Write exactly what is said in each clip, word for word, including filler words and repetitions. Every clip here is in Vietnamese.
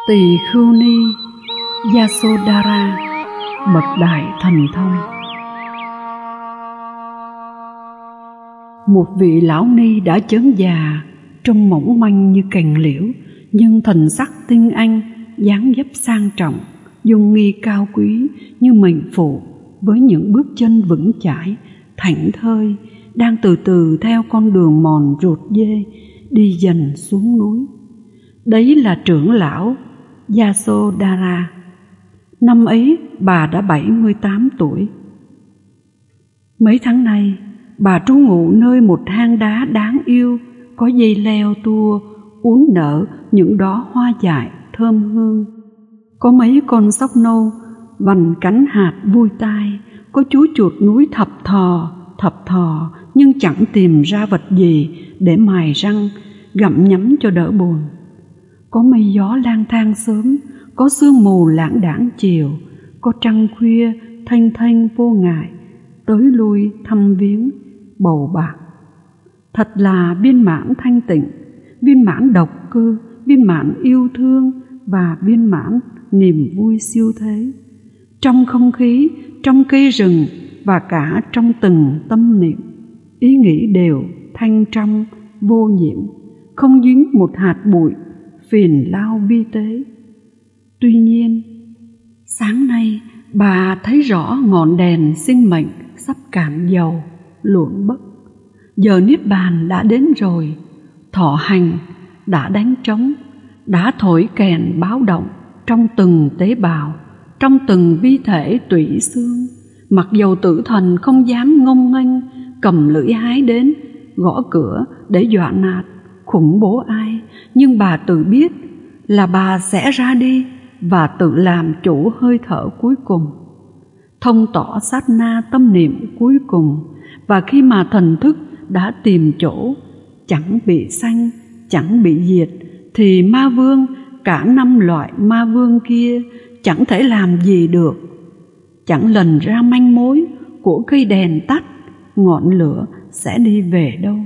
Tỳ Khưu Ni Yasodhara, bậc đại thần thông. Một vị lão ni đã chớm già, trông mỏng manh như cành liễu, nhưng thần sắc tinh anh, dáng dấp sang trọng, dung nghi cao quý như mệnh phụ, với những bước chân vững chãi, thảnh thơi, đang từ từ theo con đường mòn ruột dê đi dần xuống núi. Đấy là trưởng lão Yasodhara. Năm ấy bà đã bảy mươi tám tuổi. Mấy tháng nay, bà trú ngụ nơi một hang đá đáng yêu, có dây leo tua uốn nở những đóa hoa dại thơm hương. Có mấy con sóc nâu vành cánh hạt vui tai, có chú chuột núi thập thò thập thò nhưng chẳng tìm ra vật gì để mài răng gặm nhấm cho đỡ buồn. Có mây gió lang thang sớm, có sương mù lãng đãng chiều, có trăng khuya thanh thanh vô ngại tới lui thăm viếng bầu bạc. Thật là viên mãn thanh tịnh, viên mãn độc cư, viên mãn yêu thương và viên mãn niềm vui siêu thế. Trong không khí, trong cây rừng và cả trong từng tâm niệm, ý nghĩ đều thanh trong, vô nhiễm, không dính một hạt bụi phiền lao vi tế. Tuy nhiên, sáng nay bà thấy rõ ngọn đèn sinh mệnh sắp cạn dầu, luộn bất. Giờ niết bàn đã đến rồi, thọ hành đã đánh trống, đã thổi kèn báo động trong từng tế bào, trong từng vi thể tủy xương. Mặc dầu tử thần không dám ngông nghênh cầm lưỡi hái đến gõ cửa để dọa nạt khủng bố ai, nhưng bà tự biết là bà sẽ ra đi và tự làm chủ hơi thở cuối cùng, thông tỏ sát na tâm niệm cuối cùng. Và khi mà thần thức đã tìm chỗ, chẳng bị sanh, chẳng bị diệt, thì ma vương, cả năm loại ma vương kia chẳng thể làm gì được, chẳng lần ra manh mối của cây đèn tắt, ngọn lửa sẽ đi về đâu.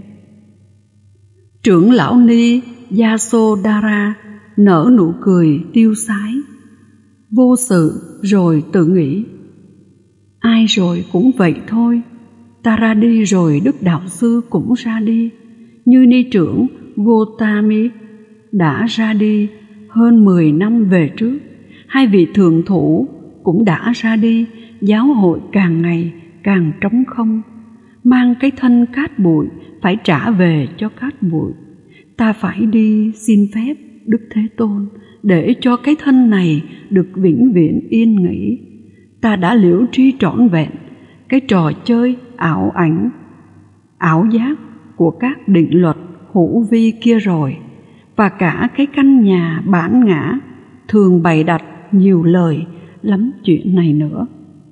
Trưởng lão ni Yasodhara nở nụ cười tiêu sái, vô sự rồi tự nghĩ: ai rồi cũng vậy thôi, ta ra đi rồi Đức Đạo Sư cũng ra đi, như ni trưởng Gotami đã ra đi hơn mười năm về trước, hai vị thượng thủ cũng đã ra đi, giáo hội càng ngày càng trống không, mang cái thân cát bụi phải trả về cho cát bụi. Ta phải đi xin phép Đức Thế Tôn để cho cái thân này được vĩnh viễn yên nghỉ. Ta đã liễu tri trọn vẹn cái trò chơi ảo ảnh, ảo giác của các định luật hữu vi kia rồi, và cả cái căn nhà bản ngã thường bày đặt nhiều lời lắm chuyện này nữa.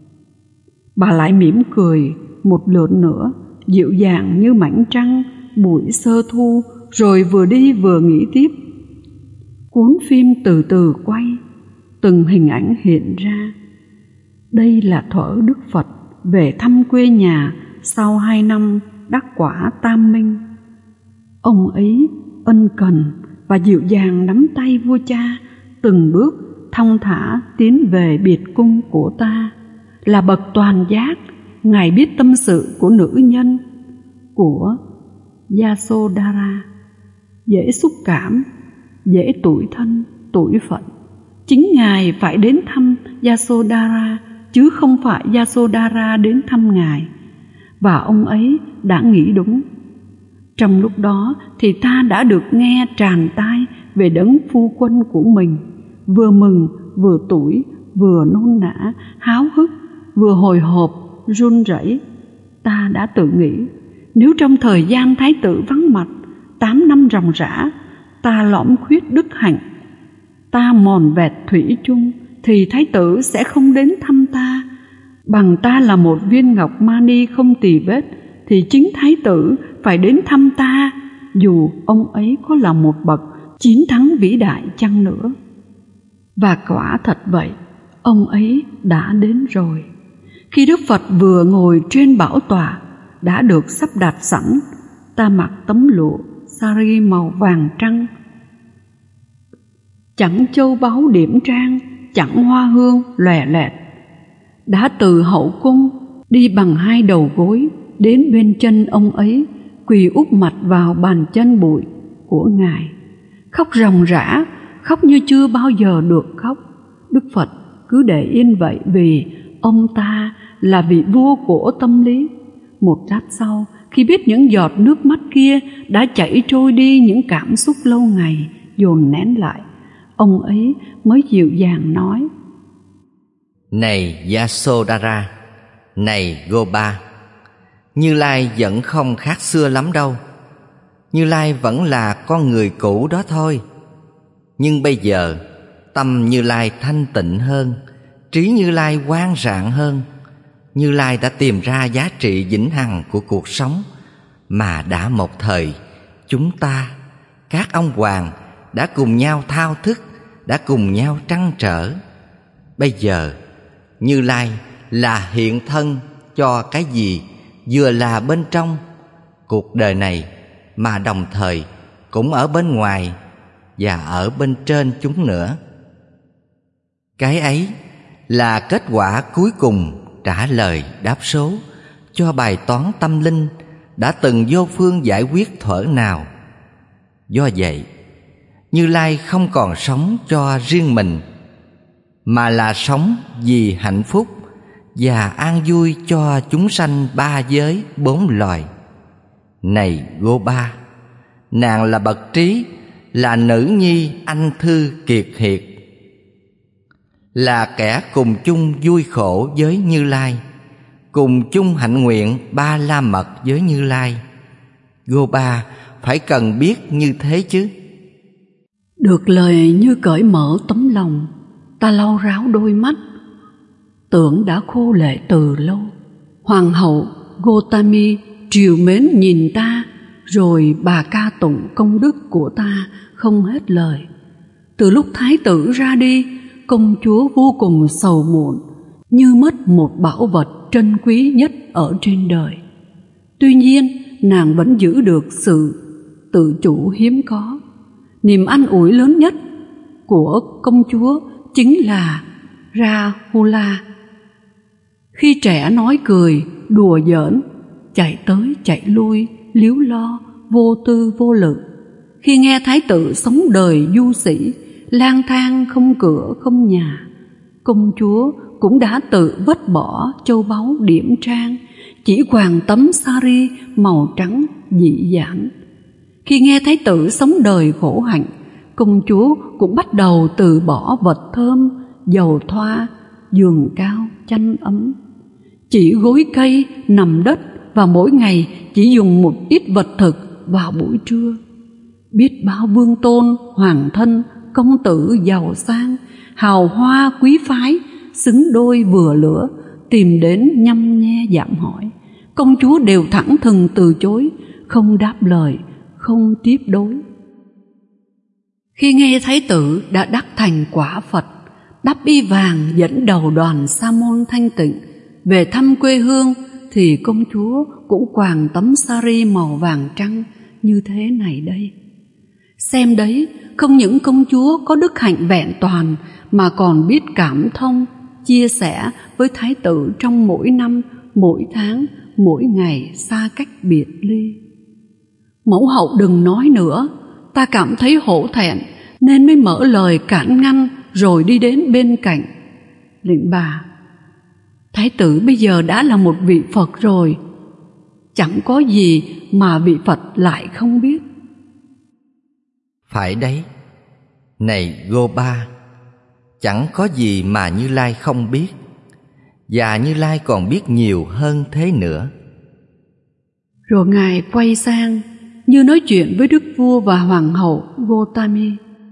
Bà lại mỉm cười một lượt nữa, dịu dàng như mảnh trăng buổi sơ thu, rồi vừa đi vừa nghĩ tiếp. Cuốn phim từ từ quay, từng hình ảnh hiện ra. Đây là thuở Đức Phật về thăm quê nhà sau hai năm đắc quả tam minh. Ông ấy ân cần và dịu dàng nắm tay vua cha, từng bước thong thả tiến về biệt cung của ta. Là bậc toàn giác, Ngài biết tâm sự của nữ nhân, của Yasodhara, dễ xúc cảm, dễ tủi thân, tủi phận. Chính Ngài phải đến thăm Yasodhara, chứ không phải Yasodhara đến thăm Ngài. Và ông ấy đã nghĩ đúng. Trong lúc đó thì ta đã được nghe tràn tai về đấng phu quân của mình, vừa mừng, vừa tủi, vừa nôn nã, háo hức, vừa hồi hộp, run rẩy. Ta đã tự nghĩ, nếu trong thời gian Thái tử vắng mặt tám năm ròng rã, ta lõm khuyết đức hạnh, ta mòn vẹt thủy chung, thì Thái tử sẽ không đến thăm ta. Bằng ta là một viên ngọc mani không tì vết, thì chính Thái tử phải đến thăm ta, dù ông ấy có là một bậc chiến thắng vĩ đại chăng nữa. Và quả thật vậy, ông ấy đã đến rồi. Khi Đức Phật vừa ngồi trên bảo tọa đã được sắp đặt sẵn, ta mặc tấm lụa sari màu vàng trăng, chẳng châu báu điểm trang, chẳng hoa hương lòe loẹt. Đã từ hậu cung đi bằng hai đầu gối đến bên chân ông ấy, quỳ úp mặt vào bàn chân bụi của Ngài, khóc ròng rã, khóc như chưa bao giờ được khóc. Đức Phật cứ để yên vậy vì ông ta là vị vua của tâm lý. Một lát sau, khi biết những giọt nước mắt kia đã chảy trôi đi những cảm xúc lâu ngày dồn nén lại, ông ấy mới dịu dàng nói: Này Yasodhara, này Gopa, Như Lai vẫn không khác xưa lắm đâu. Như Lai vẫn là con người cũ đó thôi. Nhưng bây giờ tâm Như Lai thanh tịnh hơn, trí Như Lai quang rạng hơn. Như Lai đã tìm ra giá trị vĩnh hằng của cuộc sống mà đã một thời chúng ta, các ông hoàng, đã cùng nhau thao thức, đã cùng nhau trăn trở. Bây giờ Như Lai là hiện thân cho cái gì vừa là bên trong cuộc đời này, mà đồng thời cũng ở bên ngoài và ở bên trên chúng nữa. Cái ấy là kết quả cuối cùng trả lời đáp số cho bài toán tâm linh đã từng vô phương giải quyết thuở nào. Do vậy, Như Lai không còn sống cho riêng mình, mà là sống vì hạnh phúc và an vui cho chúng sanh ba giới bốn loài. Này Gopa, nàng là bậc trí, là nữ nhi anh thư kiệt hiệt, là kẻ cùng chung vui khổ với Như Lai, cùng chung hạnh nguyện ba la mật với Như Lai. Gopa phải cần biết như thế chứ. Được lời như cởi mở tấm lòng, ta lau ráo đôi mắt, tưởng đã khô lệ từ lâu. Hoàng hậu Gotami trìu mến nhìn ta, rồi bà ca tụng công đức của ta không hết lời. Từ lúc thái tử ra đi, công chúa vô cùng sầu muộn, như mất một bảo vật trân quý nhất ở trên đời. Tuy nhiên, nàng vẫn giữ được sự tự chủ hiếm có. Niềm an ủi lớn nhất của công chúa chính là Rahula. Khi trẻ nói cười, đùa giỡn, chạy tới chạy lui, líu lo, vô tư vô lực. Khi nghe thái tử sống đời du sĩ, lang thang không cửa không nhà, công chúa cũng đã tự vứt bỏ châu báu điểm trang, chỉ quàng tấm sari màu trắng dị dãn. Khi nghe thái tử sống đời khổ hạnh, công chúa cũng bắt đầu từ bỏ vật thơm, dầu thoa, giường cao, chăn ấm, chỉ gối cây, nằm đất, và mỗi ngày chỉ dùng một ít vật thực vào buổi trưa. Biết bao vương tôn, hoàng thân, công tử giàu sang, hào hoa quý phái, xứng đôi vừa lửa, tìm đến nhăm nhe dạm hỏi. Công chúa đều thẳng thừng từ chối, không đáp lời, không tiếp đối. Khi nghe thái tử đã đắc thành quả Phật, đắp y vàng dẫn đầu đoàn sa môn thanh tịnh về thăm quê hương, thì công chúa cũng quàng tấm sari màu vàng trắng như thế này đây. Xem đấy, không những công chúa có đức hạnh vẹn toàn, mà còn biết cảm thông, chia sẻ với thái tử trong mỗi năm, mỗi tháng, mỗi ngày xa cách biệt ly. Mẫu hậu đừng nói nữa, ta cảm thấy hổ thẹn nên mới mở lời cản ngăn, rồi đi đến bên cạnh. Lệnh bà, thái tử bây giờ đã là một vị Phật rồi, chẳng có gì mà vị Phật lại không biết. Phải đấy, này Gopa, chẳng có gì mà Như Lai không biết, và Như Lai còn biết nhiều hơn thế nữa. Rồi Ngài quay sang như nói chuyện với đức vua và hoàng hậu Gotami.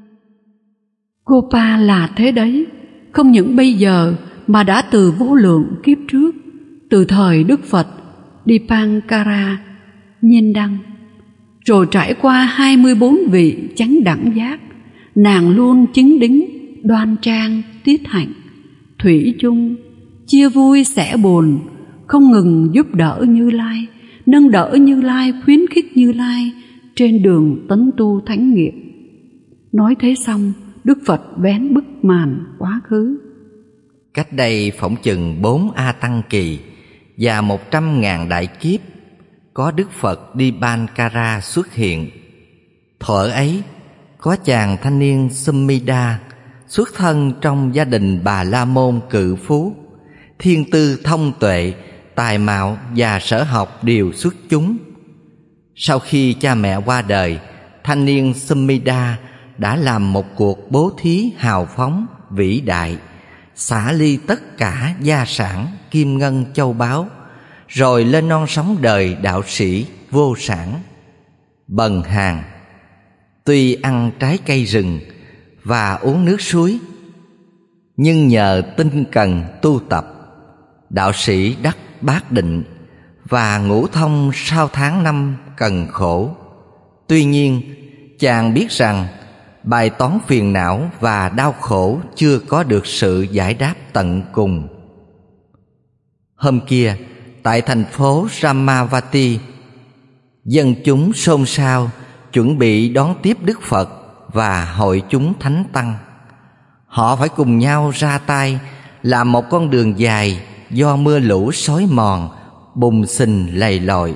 Gopa là thế đấy, không những bây giờ mà đã từ vô lượng kiếp trước, từ thời Đức Phật Dipankara Nhiên Đăng, rồi trải qua hai mươi bốn vị chánh đẳng giác, nàng luôn chứng đính, đoan trang, tiết hạnh, thủy chung, chia vui sẻ buồn, không ngừng giúp đỡ Như Lai, nâng đỡ Như Lai, khuyến khích Như Lai trên đường tấn tu thánh nghiệp. Nói thế xong, Đức Phật vén bức màn quá khứ. Cách đây phỏng chừng bốn A Tăng kỳ và một trăm ngàn đại kiếp, có Đức Phật Dipankara xuất hiện. Thuở ấy, có chàng thanh niên Sumida xuất thân trong gia đình Bà La Môn cự phú, thiên tư thông tuệ, tài mạo và sở học đều xuất chúng. Sau khi cha mẹ qua đời, thanh niên Sumida đã làm một cuộc bố thí hào phóng vĩ đại, xả ly tất cả gia sản kim ngân châu báu, rồi lên non sóng đời đạo sĩ vô sản. Bần hàn, tuy ăn trái cây rừng và uống nước suối, nhưng nhờ tinh cần tu tập, đạo sĩ đắc bát định và ngũ thông sau tháng năm cần khổ. Tuy nhiên, chàng biết rằng bài toán phiền não và đau khổ chưa có được sự giải đáp tận cùng. Hôm kia, tại thành phố Ramavati, dân chúng xôn xao chuẩn bị đón tiếp Đức Phật và hội chúng thánh tăng. Họ phải cùng nhau ra tay làm một con đường dài do mưa lũ xói mòn, bùn xình lầy lội.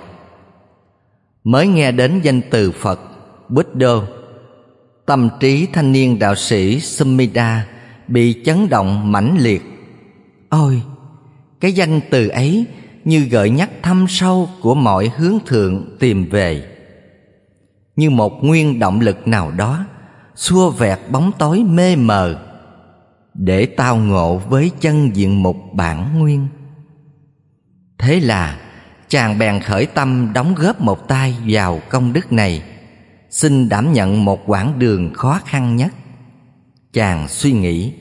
Mới nghe đến danh từ Phật Buddha, tâm trí thanh niên đạo sĩ Sumida bị chấn động mãnh liệt. Ôi, cái danh từ ấy như gợi nhắc thâm sâu của mọi hướng thượng tìm về, như một nguyên động lực nào đó xua vẹt bóng tối mê mờ để tao ngộ với chân diện mục bản nguyên. Thế là chàng bèn khởi tâm đóng góp một tay vào công đức này, xin đảm nhận một quãng đường khó khăn nhất. Chàng suy nghĩ,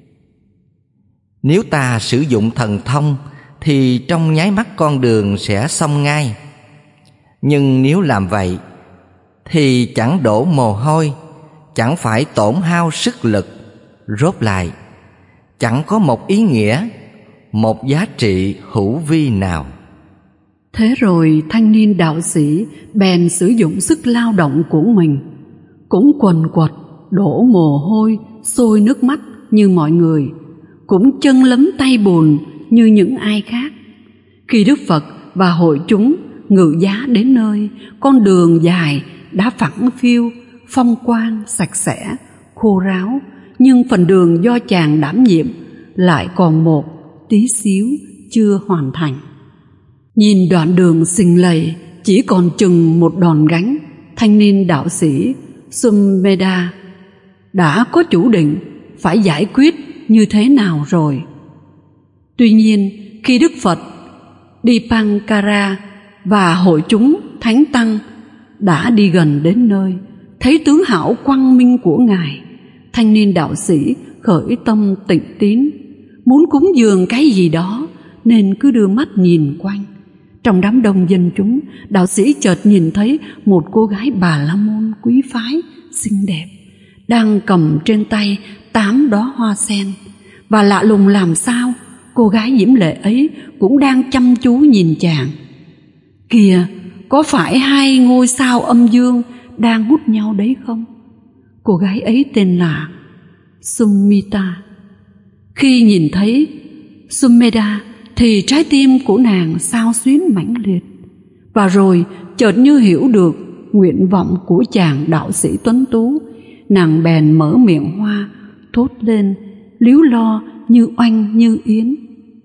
nếu ta sử dụng thần thông thì trong nháy mắt con đường sẽ xong ngay. Nhưng nếu làm vậy thì chẳng đổ mồ hôi, chẳng phải tổn hao sức lực, rốt lại chẳng có một ý nghĩa, một giá trị hữu vi nào. Thế rồi thanh niên đạo sĩ bèn sử dụng sức lao động của mình, cũng quần quật đổ mồ hôi sôi nước mắt như mọi người, cũng chân lấm tay bùn như những ai khác. Khi Đức Phật và hội chúng ngự giá đến nơi, con đường dài đã phẳng phiu, phong quang, sạch sẽ, khô ráo, nhưng phần đường do chàng đảm nhiệm lại còn một tí xíu chưa hoàn thành. Nhìn đoạn đường xình lầy chỉ còn chừng một đòn gánh, thanh niên đạo sĩ Sumeda đã có chủ định phải giải quyết như thế nào rồi. Tuy nhiên, khi Đức Phật Dipankara và hội chúng thánh tăng đã đi gần đến nơi, thấy tướng hảo quang minh của Ngài, thanh niên đạo sĩ khởi tâm tịnh tín, muốn cúng dường cái gì đó nên cứ đưa mắt nhìn quanh. Trong đám đông dân chúng, đạo sĩ chợt nhìn thấy một cô gái Bà La Môn quý phái, xinh đẹp, đang cầm trên tay tám đóa hoa sen. Và lạ lùng làm sao, cô gái diễm lệ ấy cũng đang chăm chú nhìn chàng. Kìa, có phải hai ngôi sao âm dương đang hút nhau đấy không? Cô gái ấy tên là Sumita. Khi nhìn thấy Sumeda thì trái tim của nàng xao xuyến mãnh liệt, và rồi chợt như hiểu được nguyện vọng của chàng đạo sĩ tuấn tú, nàng bèn mở miệng hoa thốt lên líu lo như oanh như yến.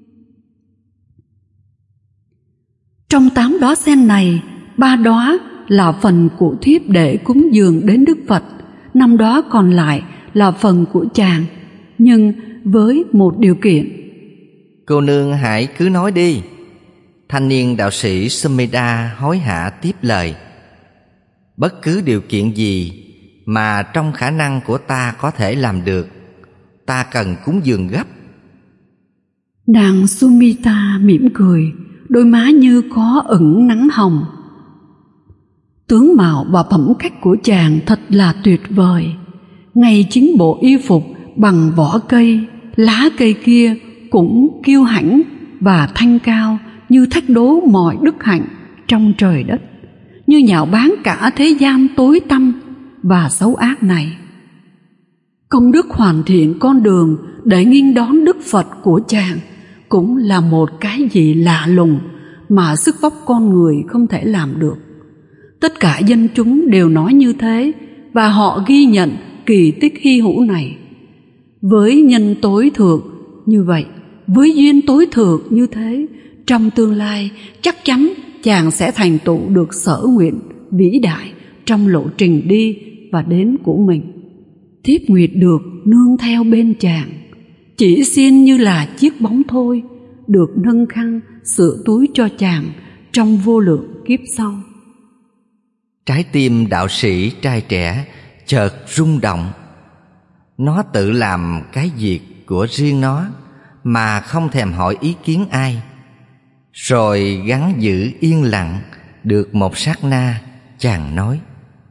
Trong tám đóa sen này, ba đóa là phần của thiếp để cúng dường đến Đức Phật, năm đóa còn lại là phần của chàng, nhưng với một điều kiện. Cô nương hãy cứ nói đi. Thanh niên đạo sĩ Sumida hối hả tiếp lời. Bất cứ điều kiện gì mà trong khả năng của ta có thể làm được, ta cần cúng dường gấp. Nàng Sumita mỉm cười, đôi má như có ửng nắng hồng. Tướng mạo và phẩm cách của chàng thật là tuyệt vời. Ngay chính bộ y phục bằng vỏ cây, lá cây kia cũng kiêu hãnh và thanh cao như thách đố mọi đức hạnh trong trời đất, như nhạo báng cả thế gian tối tăm và xấu ác này. Công đức hoàn thiện con đường để nghênh đón Đức Phật của chàng cũng là một cái gì lạ lùng mà sức vóc con người không thể làm được. Tất cả dân chúng đều nói như thế, và họ ghi nhận kỳ tích hy hữu này. Với nhân tối thượng như vậy, với duyên tối thượng như thế, trong tương lai chắc chắn chàng sẽ thành tựu được sở nguyện vĩ đại trong lộ trình đi và đến của mình. Thiếp nguyệt được nương theo bên chàng, chỉ xin như là chiếc bóng thôi, được nâng khăn sửa túi cho chàng trong vô lượng kiếp sau. Trái tim đạo sĩ trai trẻ chợt rung động. Nó tự làm cái việc của riêng nó mà không thèm hỏi ý kiến ai. Rồi gắng giữ yên lặng được một sát na, chàng nói: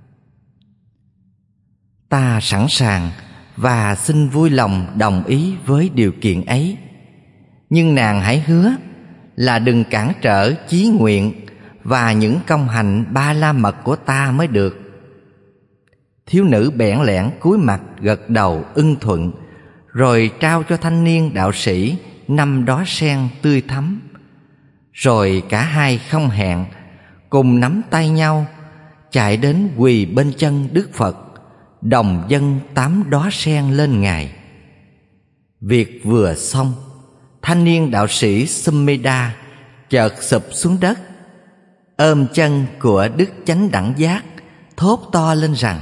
ta sẵn sàng và xin vui lòng đồng ý với điều kiện ấy. Nhưng nàng hãy hứa là đừng cản trở chí nguyện và những công hạnh ba la mật của ta mới được. Thiếu nữ bẽn lẽn cúi mặt gật đầu ưng thuận, rồi trao cho thanh niên đạo sĩ năm đóa sen tươi thắm. Rồi cả hai không hẹn, cùng nắm tay nhau chạy đến quỳ bên chân Đức Phật, đồng dâng tám đóa sen lên Ngài. Việc vừa xong, thanh niên đạo sĩ Sumedha chợt sụp xuống đất, ôm chân của Đức Chánh Đẳng Giác, thốt to lên rằng: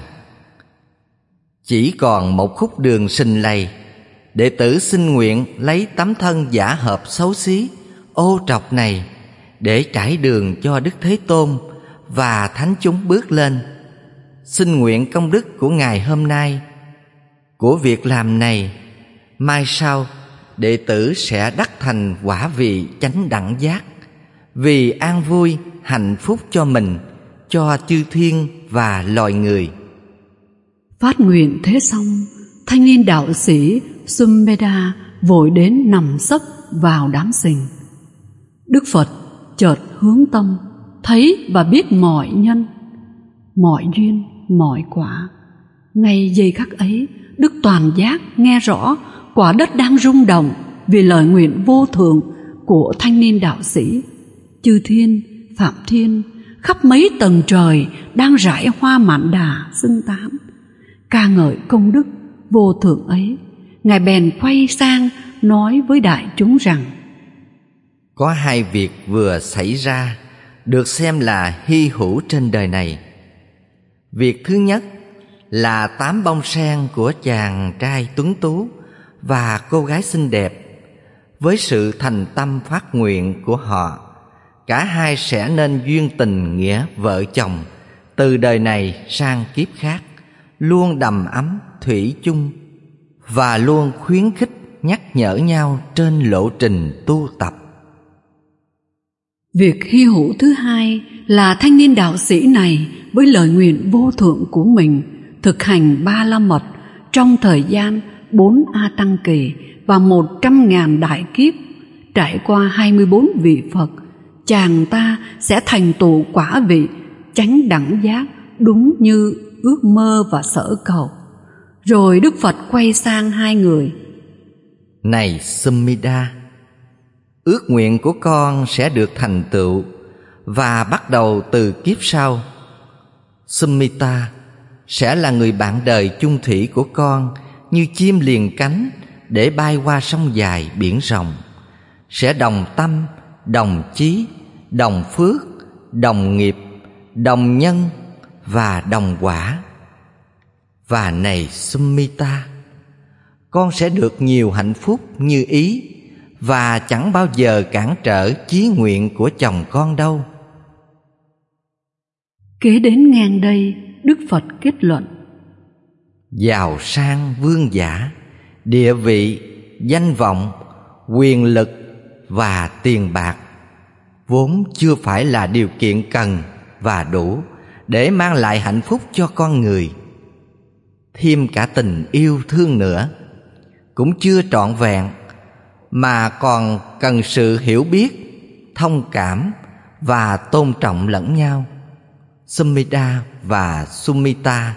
chỉ còn một khúc đường sình lầy, đệ tử xin nguyện lấy tấm thân giả hợp xấu xí, ô trọc này để trải đường cho Đức Thế Tôn và thánh chúng bước lên. Xin nguyện công đức của Ngài hôm nay, của việc làm này, mai sau đệ tử sẽ đắc thành quả vị chánh đẳng giác, vì an vui hạnh phúc cho mình, cho chư thiên và loài người. Phát nguyện thế xong, thanh niên đạo sĩ Sumedha vội đến nằm sấp vào đám sình. Đức Phật chợt hướng tâm, thấy và biết mọi nhân, mọi duyên, mọi quả. Ngay giây khắc ấy, Đức Toàn Giác nghe rõ quả đất đang rung động vì lời nguyện vô thượng của thanh niên đạo sĩ. Chư thiên, phạm thiên, khắp mấy tầng trời đang rải hoa mạn đà xưng tán, ca ngợi công đức vô thượng ấy. Ngài bèn quay sang nói với đại chúng rằng: có hai việc vừa xảy ra được xem là hy hữu trên đời này. Việc thứ nhất là tám bông sen của chàng trai tuấn tú và cô gái xinh đẹp. Với sự thành tâm phát nguyện của họ, cả hai sẽ nên duyên tình nghĩa vợ chồng từ đời này sang kiếp khác, luôn đầm ấm thủy chung và luôn khuyến khích nhắc nhở nhau trên lộ trình tu tập. Việc hy hữu thứ hai là thanh niên đạo sĩ này với lời nguyện vô thượng của mình thực hành ba la mật trong thời gian bốn A Tăng Kỳ và một trăm ngàn đại kiếp, trải qua hai mươi bốn vị Phật, chàng ta sẽ thành tựu quả vị chánh đẳng giác đúng như ước mơ và sở cầu. Rồi Đức Phật quay sang hai người: này Sumedha, ước nguyện của con sẽ được thành tựu và bắt đầu từ kiếp sau. Sumedha sẽ là người bạn đời chung thủy của con, như chim liền cánh để bay qua sông dài biển rộng, sẽ đồng tâm, đồng chí, đồng phước, đồng nghiệp, đồng nhân và đồng quả. Và này Sumedha, con sẽ được nhiều hạnh phúc như ý và chẳng bao giờ cản trở chí nguyện của chồng con đâu. Kế đến ngang đây, Đức Phật kết luận: giàu sang vương giả, địa vị, danh vọng, quyền lực và tiền bạc vốn chưa phải là điều kiện cần và đủ để mang lại hạnh phúc cho con người. Thêm cả tình yêu thương nữa cũng chưa trọn vẹn, mà còn cần sự hiểu biết, thông cảm và tôn trọng lẫn nhau. Sumedha và Sumita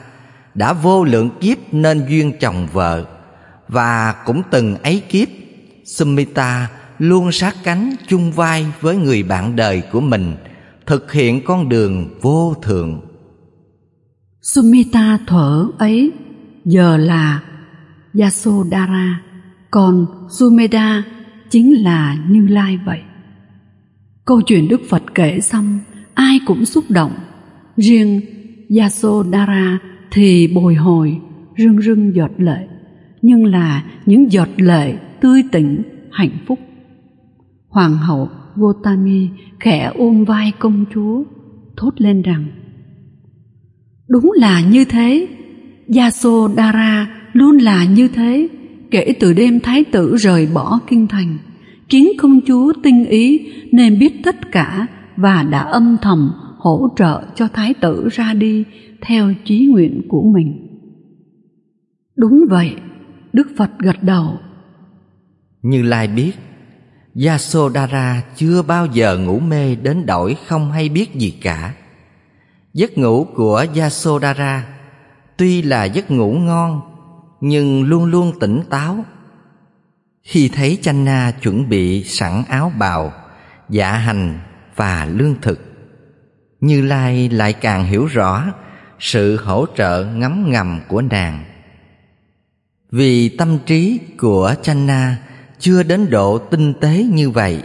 đã vô lượng kiếp nên duyên chồng vợ, và cũng từng ấy kiếp Sumita luôn sát cánh chung vai với người bạn đời của mình, thực hiện con đường vô thượng. Sumita thuở ấy giờ là Yasodhara, còn Sumedha chính là Như Lai vậy. Câu chuyện Đức Phật kể xong, ai cũng xúc động. Riêng Yasodhara thì bồi hồi, rưng rưng giọt lệ, nhưng là những giọt lệ tươi tỉnh, hạnh phúc. Hoàng hậu Gotami khẽ ôm vai công chúa, thốt lên rằng: đúng là như thế, Yasodhara luôn là như thế. Kể từ đêm thái tử rời bỏ kinh thành, khiến công chúa tinh ý nên biết tất cả và đã âm thầm hỗ trợ cho thái tử ra đi theo chí nguyện của mình. Đúng vậy, Đức Phật gật đầu. Như Lai biết Yasodhara chưa bao giờ ngủ mê đến đổi không hay biết gì cả. Giấc ngủ của Yasodhara tuy là giấc ngủ ngon, nhưng luôn luôn tỉnh táo. Khi thấy Channa chuẩn bị sẵn áo bào, dạ hành và lương thực, Như Lai lại càng hiểu rõ sự hỗ trợ ngấm ngầm của nàng. Vì tâm trí của Channa chưa đến độ tinh tế như vậy.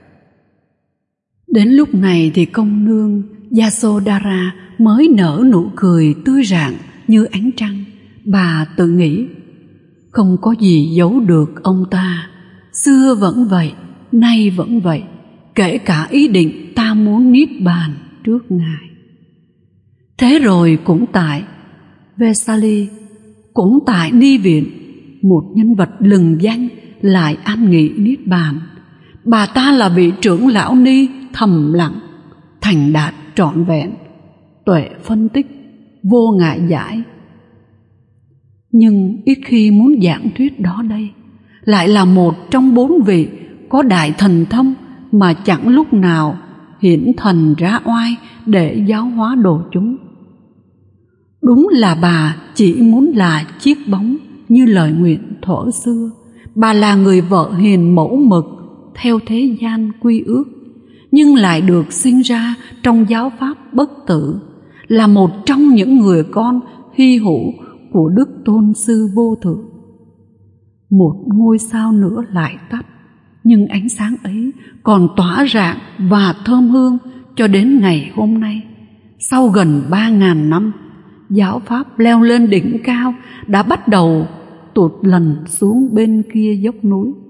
Đến lúc này thì công nương Yasodhara mới nở nụ cười tươi rạng như ánh trăng. Bà tự nghĩ, không có gì giấu được ông ta, xưa vẫn vậy, nay vẫn vậy, kể cả ý định ta muốn niết bàn trước Ngài. Thế rồi cũng tại Vesali, cũng tại Ni Viện, một nhân vật lừng danh lại an nghị niết bàn. Bà ta là vị trưởng lão Ni thầm lặng, thành đạt trọn vẹn, tuệ phân tích, vô ngại giải. Nhưng ít khi muốn giảng thuyết đó đây, lại là một trong bốn vị có đại thần thông mà chẳng lúc nào hiển thần ra oai để giáo hóa độ chúng. Đúng là bà chỉ muốn là chiếc bóng như lời nguyện thuở xưa. Bà là người vợ hiền mẫu mực theo thế gian quy ước, nhưng lại được sinh ra trong giáo pháp bất tử, là một trong những người con hy hữu của Đức Tôn Sư Vô Thượng. Một ngôi sao nữa lại tắt, nhưng ánh sáng ấy còn tỏa rạng và thơm hương cho đến ngày hôm nay. Sau gần ba ngàn năm, giáo pháp leo lên đỉnh cao đã bắt đầu tụt lần xuống bên kia dốc núi.